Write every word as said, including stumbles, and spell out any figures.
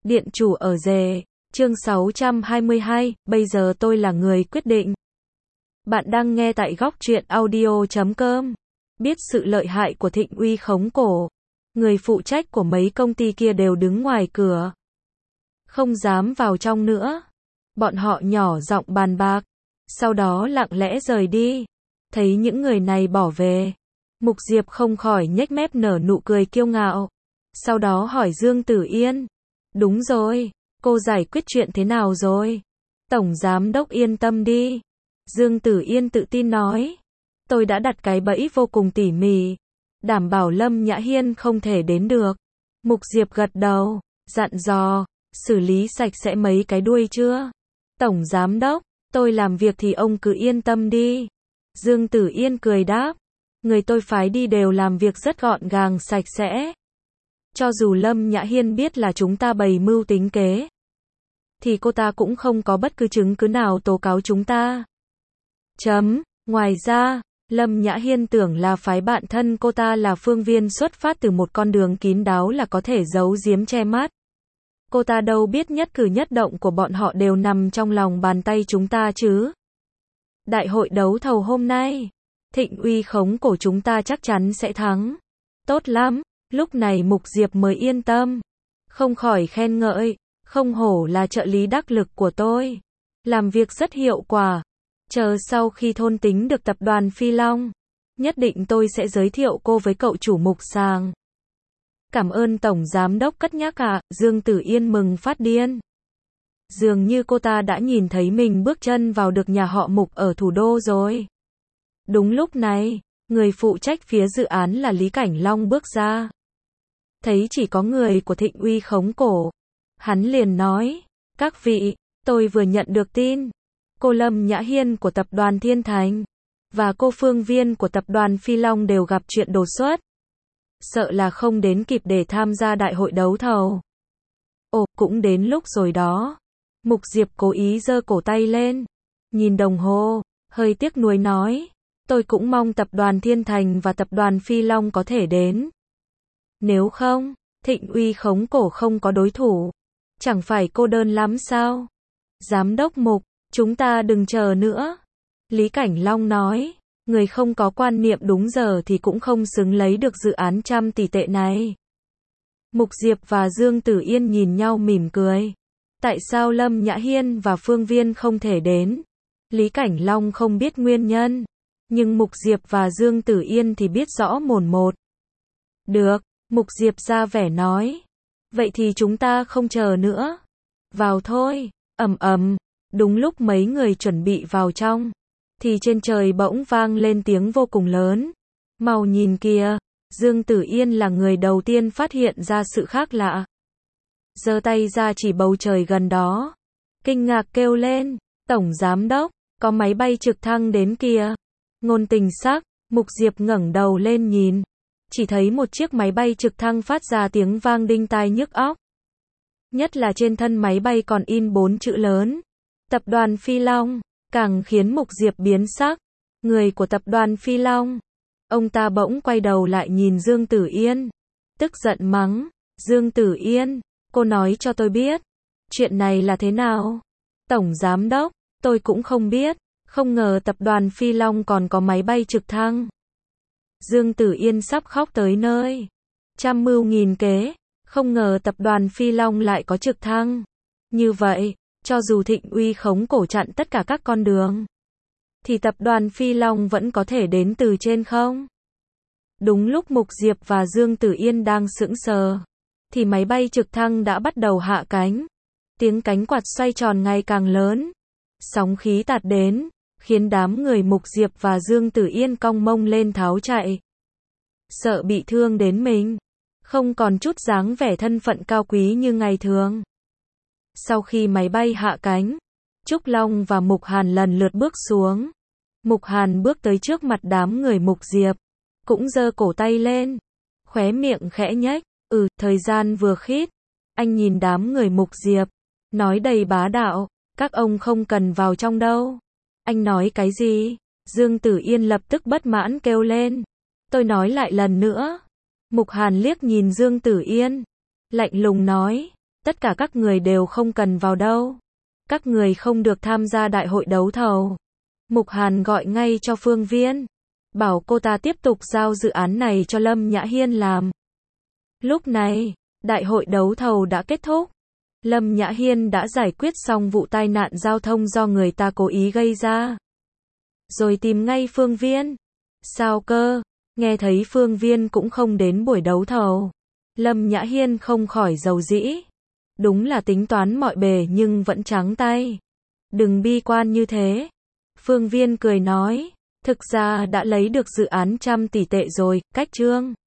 Điện chủ ở rể, chương sáu trăm hai mươi hai, bây giờ tôi là người quyết định. Bạn đang nghe tại góc truyện audio chấm com. Biết sự lợi hại của Thịnh Uy khống cổ, người phụ trách của mấy công ty kia đều đứng ngoài cửa, không dám vào trong nữa. Bọn họ nhỏ giọng bàn bạc, sau đó lặng lẽ rời đi. Thấy những người này bỏ về, Mục Diệp không khỏi nhếch mép nở nụ cười kiêu ngạo. Sau đó hỏi Dương Tử Yên, đúng rồi, cô giải quyết chuyện thế nào rồi? Tổng giám đốc yên tâm đi. Dương Tử Yên tự tin nói, tôi đã đặt cái bẫy vô cùng tỉ mỉ, đảm bảo Lâm Nhã Hiên không thể đến được. Mục Diệp gật đầu, dặn dò, xử lý sạch sẽ mấy cái đuôi chưa? Tổng giám đốc, tôi làm việc thì ông cứ yên tâm đi. Dương Tử Yên cười đáp, người tôi phái đi đều làm việc rất gọn gàng sạch sẽ. Cho dù Lâm Nhã Hiên biết là chúng ta bày mưu tính kế, thì cô ta cũng không có bất cứ chứng cứ nào tố cáo chúng ta. Chấm, ngoài ra, Lâm Nhã Hiên tưởng là phái bạn thân cô ta là Phương Viên xuất phát từ một con đường kín đáo là có thể giấu giếm che mắt. Cô ta đâu biết nhất cử nhất động của bọn họ đều nằm trong lòng bàn tay chúng ta chứ. Đại hội đấu thầu hôm nay, Thịnh Uy khống cổ chúng ta chắc chắn sẽ thắng. Tốt lắm, lúc này Mục Diệp mới yên tâm. Không khỏi khen ngợi, không hổ là trợ lý đắc lực của tôi. Làm việc rất hiệu quả. Chờ sau khi thôn tính được tập đoàn Phi Long, nhất định tôi sẽ giới thiệu cô với cậu chủ Mục Sàng. Cảm ơn Tổng Giám đốc cất nhắc ạ, Dương Tử Yên mừng phát điên. Dường như cô ta đã nhìn thấy mình bước chân vào được nhà họ Mục ở thủ đô rồi. Đúng lúc này, người phụ trách phía dự án là Lý Cảnh Long bước ra. Thấy chỉ có người của Thịnh Uy khống cổ, hắn liền nói, các vị, tôi vừa nhận được tin, cô Lâm Nhã Hiên của tập đoàn Thiên Thành, và cô Phương Viên của tập đoàn Phi Long đều gặp chuyện đột xuất. Sợ là không đến kịp để tham gia đại hội đấu thầu. Ồ, cũng đến lúc rồi đó. Mục Diệp cố ý giơ cổ tay lên, nhìn đồng hồ, hơi tiếc nuối nói, tôi cũng mong tập đoàn Thiên Thành và tập đoàn Phi Long có thể đến. Nếu không, Thịnh Uy khống cổ không có đối thủ, chẳng phải cô đơn lắm sao? Giám đốc Mục, chúng ta đừng chờ nữa. Lý Cảnh Long nói, người không có quan niệm đúng giờ thì cũng không xứng lấy được dự án trăm tỷ tệ này. Mục Diệp và Dương Tử Yên nhìn nhau mỉm cười. Tại sao Lâm Nhã Hiên và Phương Viên không thể đến? Lý Cảnh Long không biết nguyên nhân, nhưng Mục Diệp và Dương Tử Yên thì biết rõ mồn một. Được, Mục Diệp ra vẻ nói. Vậy thì chúng ta không chờ nữa. Vào thôi, ầm ầm. Đúng lúc mấy người chuẩn bị vào trong, thì trên trời bỗng vang lên tiếng vô cùng lớn. Mau nhìn kìa, Dương Tử Yên là người đầu tiên phát hiện ra sự khác lạ. Giơ tay ra chỉ bầu trời gần đó. Kinh ngạc kêu lên, Tổng Giám đốc, có máy bay trực thăng đến kìa. Ngôn tình sắc, Mục Diệp ngẩng đầu lên nhìn. Chỉ thấy một chiếc máy bay trực thăng phát ra tiếng vang đinh tai nhức óc. Nhất là trên thân máy bay còn in bốn chữ lớn. Tập đoàn Phi Long, càng khiến Mục Diệp biến sắc. Người của tập đoàn Phi Long. Ông ta bỗng quay đầu lại nhìn Dương Tử Yên. Tức giận mắng, Dương Tử Yên, cô nói cho tôi biết. Chuyện này là thế nào? Tổng Giám đốc, tôi cũng không biết. Không ngờ tập đoàn Phi Long còn có máy bay trực thăng. Dương Tử Yên sắp khóc tới nơi. Trăm mưu nghìn kế, không ngờ tập đoàn Phi Long lại có trực thăng. Như vậy, cho dù Thịnh Uy khống cổ chặn tất cả các con đường, thì tập đoàn Phi Long vẫn có thể đến từ trên không? Đúng lúc Mục Diệp và Dương Tử Yên đang sững sờ, thì máy bay trực thăng đã bắt đầu hạ cánh. Tiếng cánh quạt xoay tròn ngày càng lớn. Sóng khí tạt đến, khiến đám người Mục Diệp và Dương Tử Yên cong mông lên tháo chạy. Sợ bị thương đến mình, không còn chút dáng vẻ thân phận cao quý như ngày thường. Sau khi máy bay hạ cánh, Trúc Long và Mục Hàn lần lượt bước xuống. Mục Hàn bước tới trước mặt đám người Mục Diệp, cũng giơ cổ tay lên, khóe miệng khẽ nhếch, ừ, thời gian vừa khít. Anh nhìn đám người Mục Diệp, nói đầy bá đạo, các ông không cần vào trong đâu. Anh nói cái gì? Dương Tử Yên lập tức bất mãn kêu lên. Tôi nói lại lần nữa. Mục Hàn liếc nhìn Dương Tử Yên, lạnh lùng nói, Tất cả các người đều không cần vào đâu. Các người không được tham gia đại hội đấu thầu. Mục Hàn gọi ngay cho Phương Viên, bảo cô ta tiếp tục giao dự án này cho Lâm Nhã Hiên làm. Lúc này, đại hội đấu thầu đã kết thúc. Lâm Nhã Hiên đã giải quyết xong vụ tai nạn giao thông do người ta cố ý gây ra. Rồi tìm ngay Phương Viên. Sao cơ? Nghe thấy Phương Viên cũng không đến buổi đấu thầu. Lâm Nhã Hiên không khỏi giàu dĩ. Đúng là tính toán mọi bề nhưng vẫn trắng tay. Đừng bi quan như thế. Phương Viên cười nói, thực ra đã lấy được dự án trăm tỷ tệ rồi, cách Trương